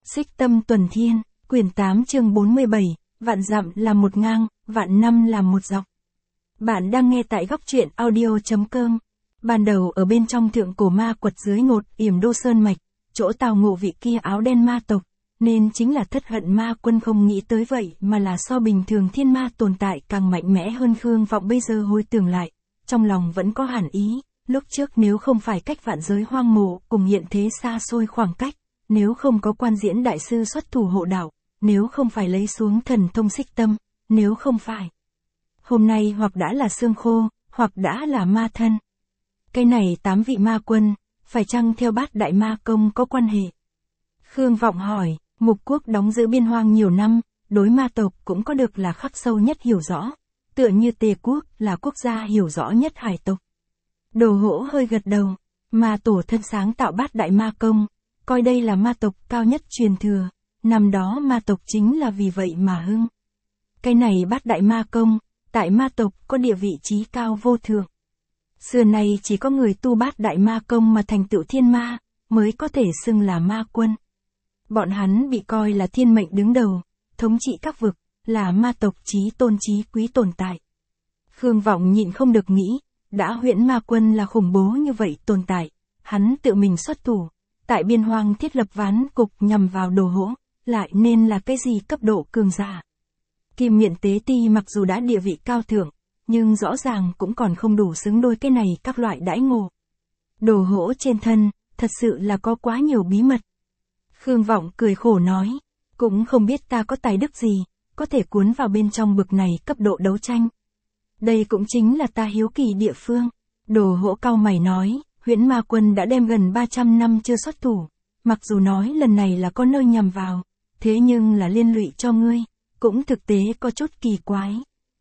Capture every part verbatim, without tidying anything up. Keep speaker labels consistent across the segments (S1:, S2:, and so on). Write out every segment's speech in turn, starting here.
S1: Xích Tâm Tuần Thiên, quyển tám chương bốn mươi bảy, vạn dặm là một ngang, vạn năm là một dọc. Bạn đang nghe tại góc truyện audio chấm com. Ban đầu ở bên trong thượng cổ ma quật dưới ngột yểm đô sơn mạch, chỗ tào ngộ vị kia áo đen ma tộc, nên chính là thất hận ma quân không nghĩ tới vậy mà là so bình thường thiên ma tồn tại càng mạnh mẽ hơn. Khương Vọng bây giờ hồi tưởng lại, trong lòng vẫn có hẳn ý, lúc trước nếu không phải cách vạn giới hoang mộ cùng hiện thế xa xôi khoảng cách, nếu không có quan diễn đại sư xuất thủ hộ đạo, nếu không phải lấy xuống thần thông xích tâm, nếu không phải hôm nay hoặc đã là xương khô, hoặc đã là ma thân. Cái này tám vị ma quân, phải chăng theo bát đại ma công có quan hệ? Khương Vọng hỏi, Mục Quốc đóng giữ biên hoang nhiều năm, đối ma tộc cũng có được là khắc sâu nhất hiểu rõ, tựa như Tề Quốc là quốc gia hiểu rõ nhất hải tộc. Đồ Hỗ hơi gật đầu, ma tổ thân sáng tạo bát đại ma công, coi đây là ma tộc cao nhất truyền thừa, năm đó ma tộc chính là vì vậy mà hưng. Cái này bát đại ma công, tại ma tộc có địa vị trí cao vô thượng. Xưa nay chỉ có người tu bát đại ma công mà thành tựu thiên ma, mới có thể xưng là ma quân. Bọn hắn bị coi là thiên mệnh đứng đầu, thống trị các vực, là ma tộc chí tôn chí quý tồn tại. Khương Vọng nhịn không được nghĩ, đã huyễn ma quân là khủng bố như vậy tồn tại, hắn tự mình xuất thủ, tại biên hoang thiết lập ván cục nhằm vào Đồ Hỗ, lại nên là cái gì cấp độ cường giả. Kim Miện Tế Ti mặc dù đã địa vị cao thượng, nhưng rõ ràng cũng còn không đủ xứng đôi cái này các loại đãi ngộ. Đồ Hỗ trên thân, thật sự là có quá nhiều bí mật. Khương Vọng cười khổ nói, cũng không biết ta có tài đức gì, có thể cuốn vào bên trong bực này cấp độ đấu tranh. Đây cũng chính là ta hiếu kỳ địa phương. Đồ Hỗ cau mày nói, huyễn ma quân đã đem gần ba trăm năm chưa xuất thủ, mặc dù nói lần này là có nơi nhằm vào, thế nhưng là liên lụy cho ngươi, cũng thực tế có chút kỳ quái.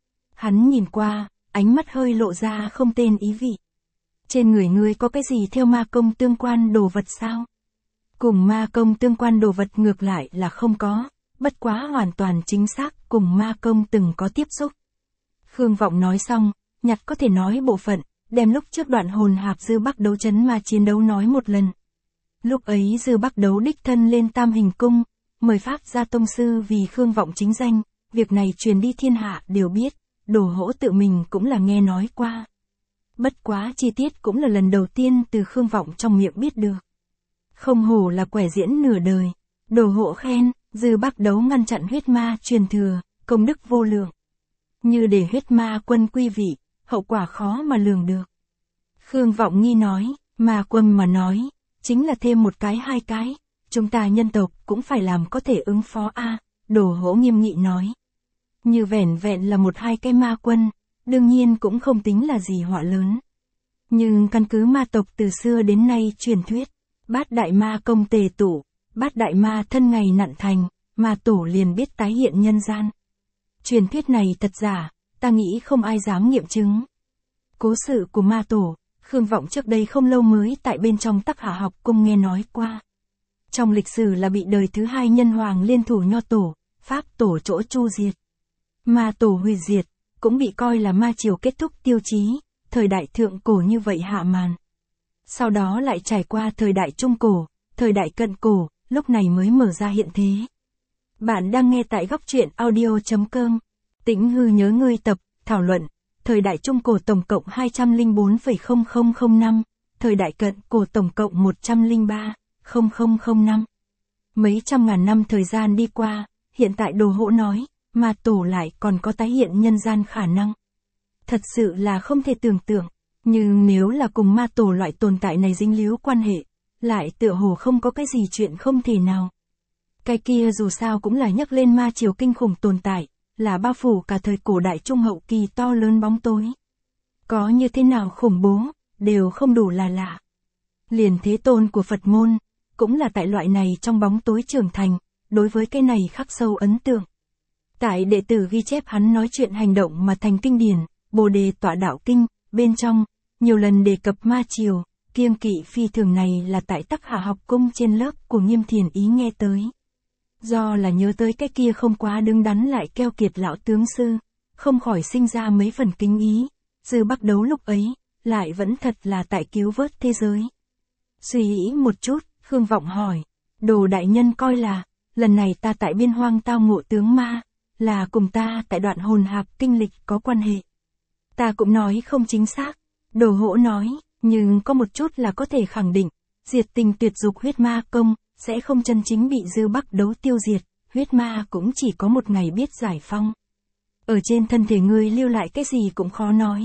S1: Hắn nhìn qua, ánh mắt hơi lộ ra không tên ý vị. Trên người ngươi có cái gì theo ma công tương quan đồ vật sao? Cùng ma công tương quan đồ vật ngược lại là không có, bất quá hoàn toàn chính xác cùng ma công từng có tiếp xúc. Khương Vọng nói xong, nhặt có thể nói bộ phận, đem lúc trước đoạn hồn hạp Dư Bắc đấu chấn ma chiến đấu nói một lần. Lúc ấy Dư Bắc đấu đích thân lên Tam Hình Cung, mời Pháp gia tông sư vì Khương Vọng chính danh, việc này truyền đi thiên hạ đều biết, Đồ Hỗ tự mình cũng là nghe nói qua. Bất quá chi tiết cũng là lần đầu tiên từ Khương Vọng trong miệng biết được. Không hổ là quẻ diễn nửa đời, Đồ Hỗ khen, Dư Bắc đấu ngăn chặn huyết ma truyền thừa, công đức vô lượng. Như để huyết ma quân quy vị, hậu quả khó mà lường được. Khương Vọng nghi nói, ma quân mà nói, chính là thêm một cái hai cái, chúng ta nhân tộc cũng phải làm có thể ứng phó a. À, Đồ Hỗ nghiêm nghị nói. Như vẻn vẹn là một hai cái ma quân, đương nhiên cũng không tính là gì họa lớn. Nhưng căn cứ ma tộc từ xưa đến nay truyền thuyết, bát đại ma công tề tụ, bát đại ma thân ngày nặn thành, ma tổ liền biết tái hiện nhân gian. Truyền thuyết này thật giả, ta nghĩ không ai dám nghiệm chứng. Cố sự của ma tổ, Khương Vọng trước đây không lâu mới tại bên trong Tắc Hạ học cung nghe nói qua. Trong lịch sử là bị đời thứ hai nhân hoàng liên thủ Nho tổ, Pháp tổ chỗ chu diệt. Ma tổ hủy diệt, cũng bị coi là ma triều kết thúc tiêu chí, thời đại thượng cổ như vậy hạ màn. Sau đó lại trải qua thời đại trung cổ, thời đại cận cổ, lúc này mới mở ra hiện thế. Bạn đang nghe tại góc truyện audio chấm com. Tĩnh hư nhớ ngươi tập, thảo luận, thời đại trung cổ tổng cộng hai trăm lẻ bốn phẩy không không không năm, thời đại cận cổ tổng cộng một trăm lẻ ba phẩy không không không năm. Mấy trăm ngàn năm thời gian đi qua, hiện tại Đồ Hỗ nói, ma tổ lại còn có tái hiện nhân gian khả năng. Thật sự là không thể tưởng tượng, nhưng nếu là cùng ma tổ loại tồn tại này dính líu quan hệ, lại tựa hồ không có cái gì chuyện không thể nào. Cái kia dù sao cũng là nhắc lên ma triều kinh khủng tồn tại, là bao phủ cả thời cổ đại trung hậu kỳ to lớn bóng tối. Có như thế nào khủng bố, đều không đủ là lạ. Liền Thế Tôn của Phật môn, cũng là tại loại này trong bóng tối trưởng thành, đối với cái này khắc sâu ấn tượng. Tại đệ tử ghi chép hắn nói chuyện hành động mà thành kinh điển, Bồ Đề Tọa Đạo Kinh, bên trong, nhiều lần đề cập ma triều, kiêng kỵ phi thường này là tại Tắc Hạ học cung trên lớp của Nghiêm Thiền Ý nghe tới. Do là nhớ tới cái kia không quá đứng đắn lại keo kiệt lão tướng sư, không khỏi sinh ra mấy phần kính ý, Dư Bắc đấu lúc ấy, lại vẫn thật là tại cứu vớt thế giới. Suy nghĩ một chút, Khương Vọng hỏi, Đồ đại nhân coi là, lần này ta tại biên hoang tao ngộ tướng ma, là cùng ta tại đoạn hồn hạp kinh lịch có quan hệ. Ta cũng nói không chính xác, Đồ Hỗ nói, nhưng có một chút là có thể khẳng định, diệt tình tuyệt dục huyết ma công, sẽ không chân chính bị Dư Bắc Đấu tiêu diệt, huyết ma cũng chỉ có một ngày biết giải phong. Ở trên thân thể ngươi lưu lại cái gì cũng khó nói.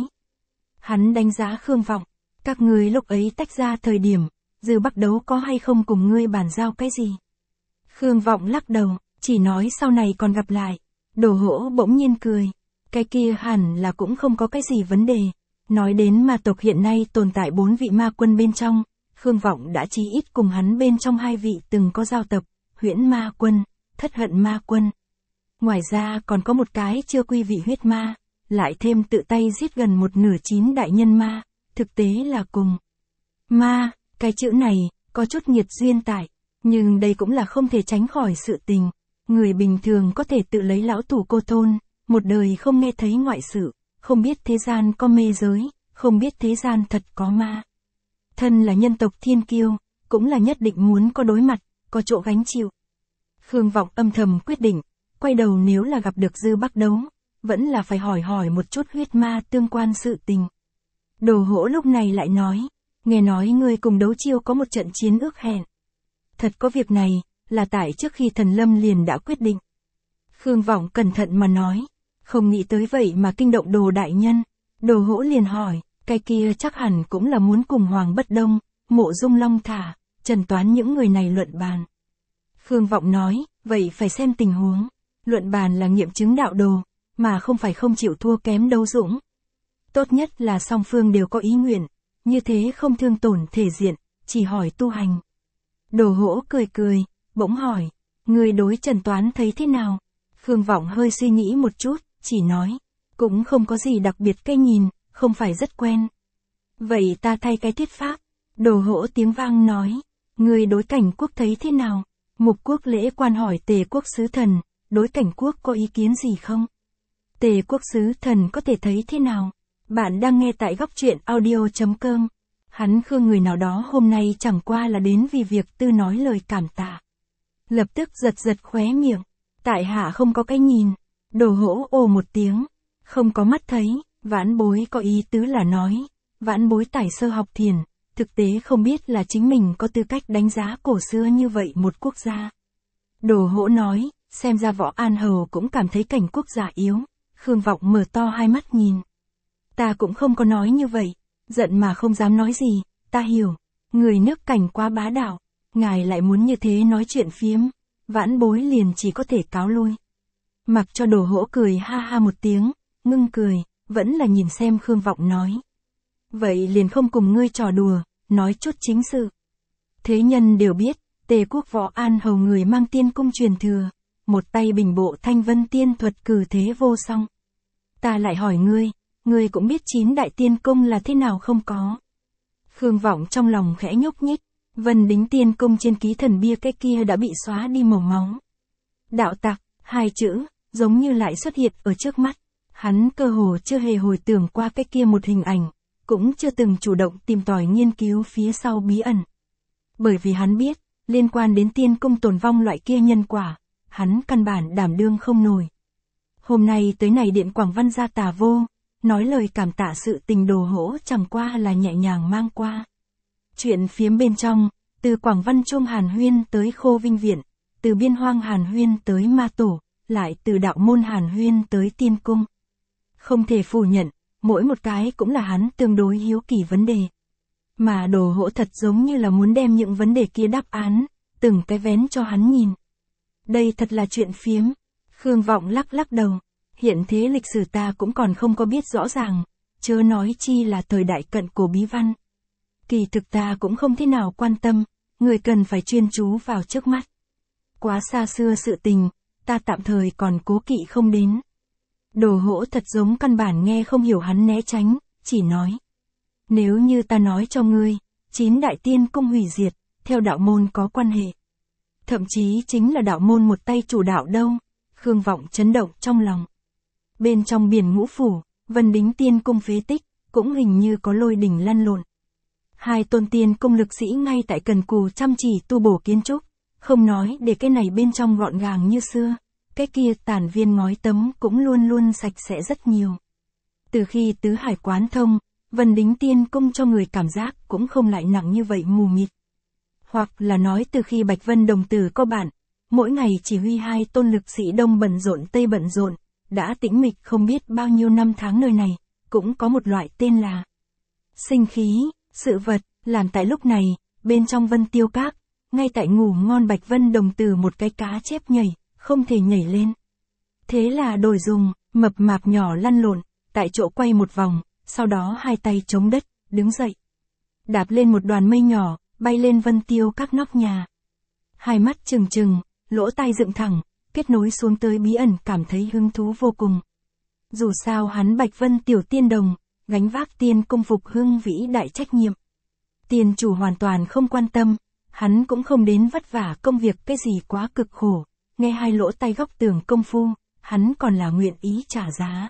S1: Hắn đánh giá Khương Vọng, các ngươi lúc ấy tách ra thời điểm, Dư Bắc Đấu có hay không cùng ngươi bàn giao cái gì? Khương Vọng lắc đầu, chỉ nói sau này còn gặp lại. Đồ Hỗ bỗng nhiên cười, cái kia hẳn là cũng không có cái gì vấn đề. Nói đến ma tộc hiện nay tồn tại bốn vị ma quân bên trong, Khương Vọng đã chí ít cùng hắn bên trong hai vị từng có giao tập, Huyễn Ma Quân, Thất Hận Ma Quân. Ngoài ra còn có một cái chưa quy vị huyết ma, lại thêm tự tay giết gần một nửa chín đại nhân ma, thực tế là cùng. Ma, cái chữ này, có chút nghiệt duyên tại, nhưng đây cũng là không thể tránh khỏi sự tình. Người bình thường có thể tự lấy lão tù cô thôn, một đời không nghe thấy ngoại sự, không biết thế gian có mê giới, không biết thế gian thật có ma. Thân là nhân tộc thiên kiêu, cũng là nhất định muốn có đối mặt, có chỗ gánh chịu. Khương Vọng âm thầm quyết định, quay đầu nếu là gặp được Dư Bắc Đấu, vẫn là phải hỏi hỏi một chút huyết ma tương quan sự tình. Đồ Hỗ lúc này lại nói, nghe nói ngươi cùng Đấu Chiêu có một trận chiến ước hẹn. Thật có việc này, là tại trước khi Thần Lâm liền đã quyết định. Khương Vọng cẩn thận mà nói, không nghĩ tới vậy mà kinh động Đồ đại nhân. Đồ Hỗ liền hỏi, cái kia chắc hẳn cũng là muốn cùng Hoàng Bất Đông, Mộ Dung Long Thả, Trần Toán những người này luận bàn. Khương Vọng nói, vậy phải xem tình huống. Luận bàn là nghiệm chứng đạo đồ, mà không phải không chịu thua kém đấu dũng. Tốt nhất là song phương đều có ý nguyện, như thế không thương tổn thể diện, chỉ hỏi tu hành. Đồ Hỗ cười cười, bỗng hỏi, người đối Trần Toán thấy thế nào? Khương Vọng hơi suy nghĩ một chút, chỉ nói, cũng không có gì đặc biệt cái nhìn, không phải rất quen. Vậy ta thay cái thuyết pháp. Đồ Hỗ tiếng vang nói, người đối Cảnh Quốc thấy thế nào? Mục Quốc Lễ Quan hỏi Tề Quốc sứ thần, đối Cảnh Quốc có ý kiến gì không? Tề Quốc sứ thần có thể thấy thế nào? Bạn đang nghe tại góc truyện audio chấm com. Hắn Khương người nào đó hôm nay chẳng qua là đến vì việc tư nói lời cảm tạ. Lập tức giật giật khóe miệng. Tại hạ không có cái nhìn. Đồ Hỗ ồ một tiếng. Không có mắt thấy, vãn bối có ý tứ là nói. Vãn bối tải sơ học thiền, thực tế không biết là chính mình có tư cách đánh giá cổ xưa như vậy một quốc gia. Đồ Hỗ nói, xem ra Võ An Hầu cũng cảm thấy Cảnh Quốc giả yếu. Khương Vọng mở to hai mắt nhìn. Ta cũng không có nói như vậy, giận mà không dám nói gì, ta hiểu. Người nước Cảnh quá bá đạo, ngài lại muốn như thế nói chuyện phiếm, vãn bối liền chỉ có thể cáo lui. Mặc cho Đồ Hỗ cười ha ha một tiếng, ngưng cười, vẫn là nhìn xem Khương Vọng nói. Vậy liền không cùng ngươi trò đùa, nói chút chính sự. Thế nhân đều biết, Tề Quốc Võ An Hầu người mang tiên cung truyền thừa, một tay bình bộ thanh vân tiên thuật cử thế vô song. Ta lại hỏi ngươi, ngươi cũng biết chín đại tiên cung là thế nào không có? Khương Vọng trong lòng khẽ nhúc nhích, Vân Đính tiên cung trên ký thần bia cái kia đã bị xóa đi màu máu. Đạo tặc, hai chữ, giống như lại xuất hiện ở trước mắt. Hắn cơ hồ chưa hề hồi tưởng qua cái kia một hình ảnh, cũng chưa từng chủ động tìm tòi nghiên cứu phía sau bí ẩn. Bởi vì hắn biết, liên quan đến tiên cung tồn vong loại kia nhân quả, hắn căn bản đảm đương không nổi. Hôm nay tới này điện Quảng Văn gia Tà Vô, nói lời cảm tạ sự tình Đồ Hỗ chẳng qua là nhẹ nhàng mang qua. Chuyện phiếm bên trong, từ Quảng Văn Chuông Hàn Huyên tới Khô Vinh Viện, từ Biên Hoang Hàn Huyên tới Ma Tổ, lại từ Đạo Môn Hàn Huyên tới Tiên Cung. Không thể phủ nhận, mỗi một cái cũng là hắn tương đối hiếu kỳ vấn đề. Mà Đồ Hỗ thật giống như là muốn đem những vấn đề kia đáp án, từng cái vén cho hắn nhìn. Đây thật là chuyện phiếm. Khương Vọng lắc lắc đầu. Hiện thế lịch sử ta cũng còn không có biết rõ ràng, chớ nói chi là thời đại cận cổ bí văn. Kỳ thực ta cũng không thế nào quan tâm, người cần phải chuyên chú vào trước mắt. Quá xa xưa sự tình, ta tạm thời còn cố kỵ không đến. Đồ Hỗ thật giống căn bản nghe không hiểu hắn né tránh, chỉ nói. Nếu như ta nói cho ngươi, chín đại tiên cung hủy diệt, theo đạo môn có quan hệ. Thậm chí chính là đạo môn một tay chủ đạo đâu. Khương Vọng chấn động trong lòng. Bên trong biển ngũ phủ, Vân Đính tiên cung phế tích, cũng hình như có lôi đỉnh lăn lộn. Hai tôn tiên cung lực sĩ ngay tại cần cù chăm chỉ tu bổ kiến trúc, không nói để cái này bên trong gọn gàng như xưa, cái kia tàn viên ngói tấm cũng luôn luôn sạch sẽ rất nhiều. Từ khi tứ hải quán thông, Vân Đính Tiên Cung cho người cảm giác cũng không lại nặng như vậy mù mịt. Hoặc là nói từ khi Bạch Vân đồng tử có bạn, mỗi ngày chỉ huy hai tôn lực sĩ đông bận rộn tây bận rộn, đã tĩnh mịch không biết bao nhiêu năm tháng nơi này, cũng có một loại tên là sinh khí, sự vật, làm tại lúc này, bên trong Vân Tiêu Các, ngay tại ngủ ngon Bạch Vân đồng tử một cái cá chép nhảy, không thể nhảy lên. Thế là đổi dùng, mập mạp nhỏ lăn lộn, tại chỗ quay một vòng, sau đó hai tay chống đất, đứng dậy. Đạp lên một đoàn mây nhỏ, bay lên Vân Tiêu Các nóc nhà. Hai mắt trừng trừng, lỗ tai dựng thẳng, kết nối xuống tới bí ẩn cảm thấy hứng thú vô cùng. Dù sao hắn Bạch Vân tiểu tiên đồng, gánh vác tiên cung phục hưng vĩ đại trách nhiệm. Tiên chủ hoàn toàn không quan tâm, hắn cũng không đến vất vả công việc cái gì quá cực khổ, nghe hai lỗ tai góc tường công phu, hắn còn là nguyện ý trả giá.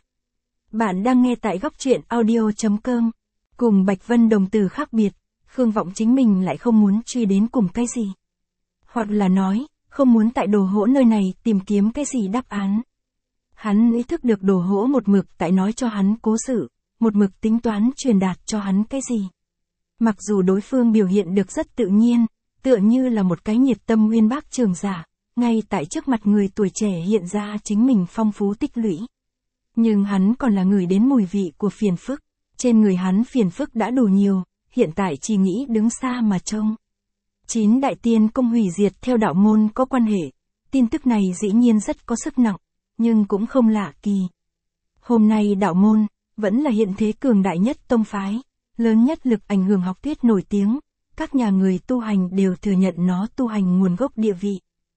S1: Bạn đang nghe tại góc truyện audio chấm com. Cùng Bạch Vân đồng tử khác biệt, Khương Vọng chính mình lại không muốn truy đến cùng cái gì. Hoặc là nói, không muốn tại đồ hỗ nơi này tìm kiếm cái gì đáp án. Hắn ý thức được đồ hỗ một mực tại nói cho hắn cố sự, một mực tính toán truyền đạt cho hắn cái gì. Mặc dù đối phương biểu hiện được rất tự nhiên, tựa như là một cái nhiệt tâm uyên bác trường giả, ngay tại trước mặt người tuổi trẻ hiện ra chính mình phong phú tích lũy. Nhưng hắn còn là người đến mùi vị của phiền phức, trên người hắn phiền phức đã đủ nhiều, hiện tại chỉ nghĩ đứng xa mà trông. Chín đại tiên công hủy diệt theo đạo môn có quan hệ, tin tức này dĩ nhiên rất có sức nặng, nhưng cũng không lạ kỳ. Hôm nay đạo môn, vẫn là hiện thế cường đại nhất tông phái, lớn nhất lực ảnh hưởng học thuyết nổi tiếng, các nhà người tu hành đều thừa nhận nó tu hành nguồn gốc địa vị.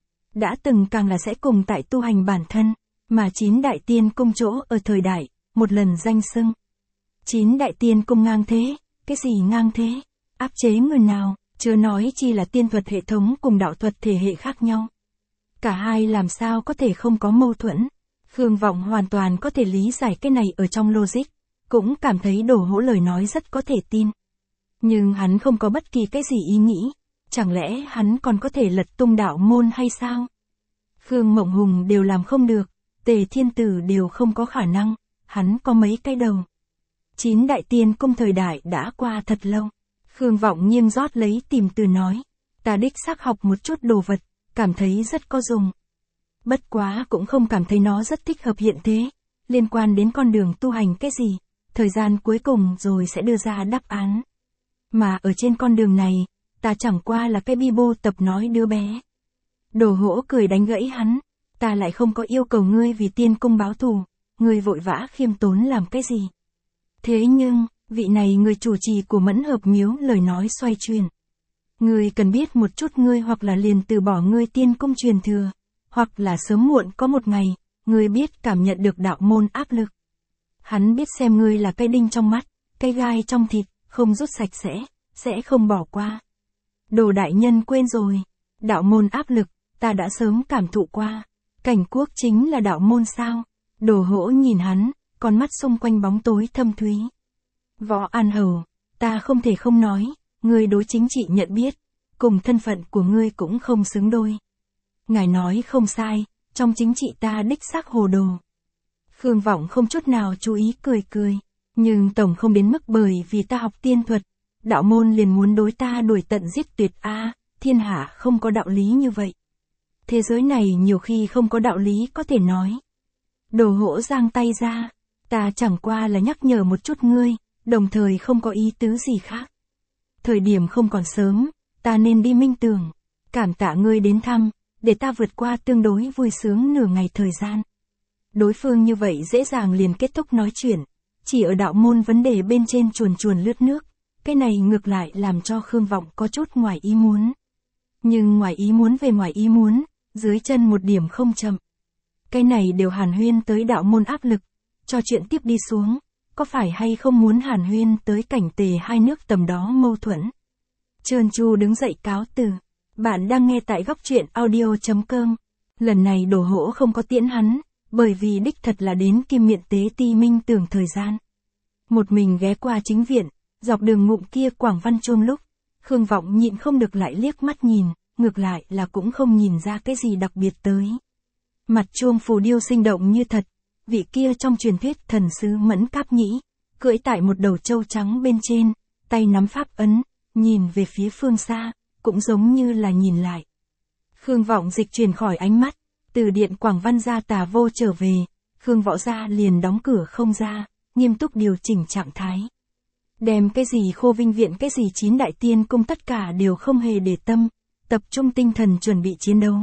S1: Đã từng càng là sẽ cùng tại tu hành bản thân, mà chín đại tiên cung chỗ ở thời đại, một lần danh xưng. Chín đại tiên cung ngang thế, cái gì ngang thế, áp chế người nào, chưa nói chi là tiên thuật hệ thống cùng đạo thuật thể hệ khác nhau. Cả hai làm sao có thể không có mâu thuẫn. Khương Vọng hoàn toàn có thể lý giải cái này ở trong logic, cũng cảm thấy đồ hỗ lời nói rất có thể tin. Nhưng hắn không có bất kỳ cái gì ý nghĩ, chẳng lẽ hắn còn có thể lật tung đạo môn hay sao? Khương Mộng Hùng đều làm không được, Tề Thiên Tử đều không có khả năng, hắn có mấy cái đầu. Chín đại tiên cung thời đại đã qua thật lâu. Khương Vọng nghiêng rót lấy tìm từ nói, ta đích xác học một chút đồ vật, cảm thấy rất có dùng. Bất quá cũng không cảm thấy nó rất thích hợp hiện thế, liên quan đến con đường tu hành cái gì, thời gian cuối cùng rồi sẽ đưa ra đáp án. Mà ở trên con đường này, ta chẳng qua là cái bi bô tập nói đứa bé. Đồ hỗ cười đánh gãy hắn, ta lại không có yêu cầu ngươi vì tiên cung báo thù, ngươi vội vã khiêm tốn làm cái gì. Thế nhưng, vị này người chủ trì của Mẫn Hợp Miếu lời nói xoay chuyển. Ngươi cần biết một chút ngươi hoặc là liền từ bỏ ngươi tiên cung truyền thừa, hoặc là sớm muộn có một ngày, ngươi biết cảm nhận được đạo môn áp lực. Hắn biết xem ngươi là cây đinh trong mắt, cây gai trong thịt, không rút sạch sẽ, sẽ không bỏ qua. Đồ đại nhân quên rồi, đạo môn áp lực, ta đã sớm cảm thụ qua. Cảnh Quốc chính là đạo môn sao? Đồ hỗ nhìn hắn, con mắt xung quanh bóng tối thâm thúy. Võ An Hầu, ta không thể không nói, ngươi đối chính trị nhận biết, cùng thân phận của ngươi cũng không xứng đôi. Ngài nói không sai, trong chính trị ta đích xác hồ đồ. Khương Vọng không chút nào chú ý cười cười, nhưng tổng không đến mức bởi vì ta học tiên thuật, đạo môn liền muốn đối ta đuổi tận giết tuyệt a, à, thiên hạ không có đạo lý như vậy. Thế giới này nhiều khi không có đạo lý có thể nói. Đồ hỗ giang tay ra, ta chẳng qua là nhắc nhở một chút ngươi, đồng thời không có ý tứ gì khác. Thời điểm không còn sớm, ta nên đi minh tường, cảm tạ ngươi đến thăm, để ta vượt qua tương đối vui sướng nửa ngày thời gian. Đối phương như vậy dễ dàng liền kết thúc nói chuyện, chỉ ở đạo môn vấn đề bên trên chuồn chuồn lướt nước, cái này ngược lại làm cho Khương Vọng có chút ngoài ý muốn. Nhưng ngoài ý muốn về ngoài ý muốn, dưới chân một điểm không chậm. Cái này đều hàn huyên tới đạo môn áp lực, cho chuyện tiếp đi xuống, có phải hay không muốn hàn huyên tới cảnh Tề hai nước tầm đó mâu thuẫn. Trơn Chu đứng dậy cáo từ. Bạn đang nghe tại góc truyện audio chấm com. Lần này Đồ hỗ không có tiễn hắn, bởi vì đích thật là đến Kim Miện Tế Ti minh tưởng thời gian. Một mình ghé qua chính viện, dọc đường ngụm kia quảng văn chuông lúc, Khương Vọng nhịn không được lại liếc mắt nhìn, ngược lại là cũng không nhìn ra cái gì đặc biệt tới. Mặt chuông phù điêu sinh động như thật, vị kia trong truyền thuyết thần sứ Mẫn Cáp Nhĩ, cưỡi tại một đầu trâu trắng bên trên, tay nắm pháp ấn, nhìn về phía phương xa, cũng giống như là nhìn lại. Khương Vọng dịch chuyển khỏi ánh mắt, từ điện Quảng Văn gia Tà Vô trở về, Khương Võ gia liền đóng cửa không ra, nghiêm túc điều chỉnh trạng thái. Đem cái gì Khô Vinh viện cái gì chín đại tiên cung tất cả đều không hề để tâm, tập trung tinh thần chuẩn bị chiến đấu.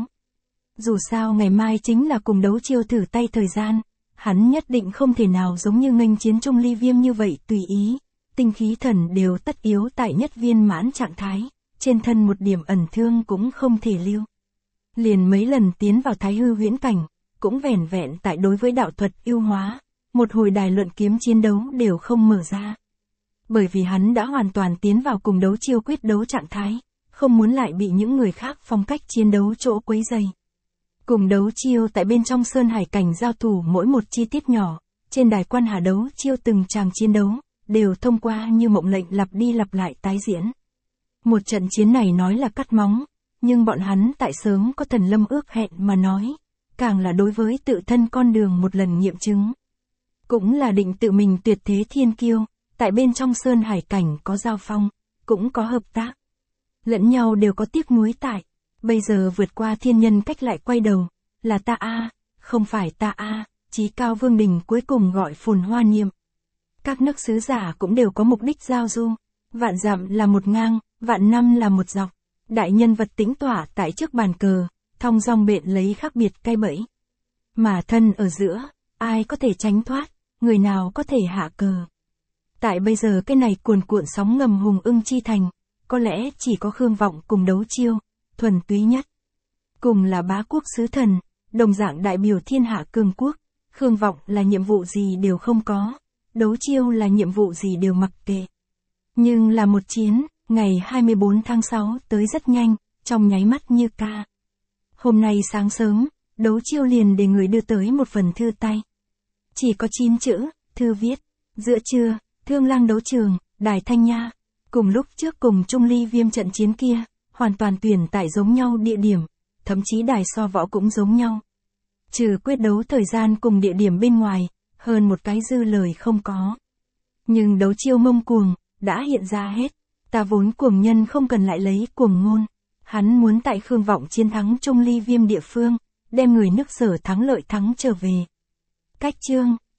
S1: Dù sao ngày mai chính là cùng đấu chiêu thử tay thời gian, hắn nhất định không thể nào giống như nghênh chiến Trung Ly Viêm như vậy tùy ý, tinh khí thần đều tất yếu tại nhất viên mãn trạng thái, trên thân một điểm ẩn thương cũng không thể lưu. Liền mấy lần tiến vào Thái Hư huyễn cảnh, cũng vẻn vẹn tại đối với đạo thuật ưu hóa, một hồi đài luận kiếm chiến đấu đều không mở ra. Bởi vì hắn đã hoàn toàn tiến vào cùng đấu chiêu quyết đấu trạng thái, không muốn lại bị những người khác phong cách chiến đấu chỗ quấy dày. Cùng đấu chiêu tại bên trong sơn hải cảnh giao thủ mỗi một chi tiết nhỏ, trên đài quan hà đấu chiêu từng tràng chiến đấu, đều thông qua như mộng lệnh lặp đi lặp lại tái diễn. Một trận chiến này nói là cắt móng, nhưng bọn hắn tại sớm có thần lâm ước hẹn mà nói, càng là đối với tự thân con đường một lần nghiệm chứng. Cũng là định tự mình tuyệt thế thiên kiêu, tại bên trong sơn hải cảnh có giao phong, cũng có hợp tác. Lẫn nhau đều có tiếc nuối tại, bây giờ vượt qua thiên nhân cách lại quay đầu, là ta a, không phải ta a, chí cao vương đình cuối cùng gọi phồn hoa niệm. Các nước sứ giả cũng đều có mục đích giao du, vạn dặm là một ngang, vạn năm là một dọc. Đại nhân vật tĩnh tỏa tại trước bàn cờ, thong dong bện lấy khác biệt cay bẫy. Mà thân ở giữa, ai có thể tránh thoát, người nào có thể hạ cờ. Tại bây giờ cái này cuồn cuộn sóng ngầm hùng ưng chi thành, có lẽ chỉ có Khương Vọng cùng đấu chiêu, thuần túy nhất. Cùng là bá quốc sứ thần, đồng dạng đại biểu thiên hạ cường quốc, Khương Vọng là nhiệm vụ gì đều không có, đấu chiêu là nhiệm vụ gì đều mặc kệ. Nhưng là một chiến, ngày hai mươi bốn tháng sáu tới rất nhanh, trong nháy mắt như ca. Hôm nay sáng sớm, đấu chiêu liền để người đưa tới một phần thư tay. Chỉ có chín chữ, thư viết, giữa trưa, Thương Lang đấu trường, Đài Thanh Nha. Cùng lúc trước cùng Trung Ly Viêm trận chiến kia, hoàn toàn tuyển tại giống nhau địa điểm, thậm chí đài so võ cũng giống nhau. Trừ quyết đấu thời gian cùng địa điểm bên ngoài, hơn một cái dư lời không có. Nhưng đấu chiêu mông cuồng, đã hiện ra hết. Ta vốn cuồng nhân không cần lại lấy cuồng ngôn. Hắn muốn tại Khương Vọng chiến thắng Trung Ly Viêm địa phương, đem người nước Sở thắng lợi thắng trở về. Cách chương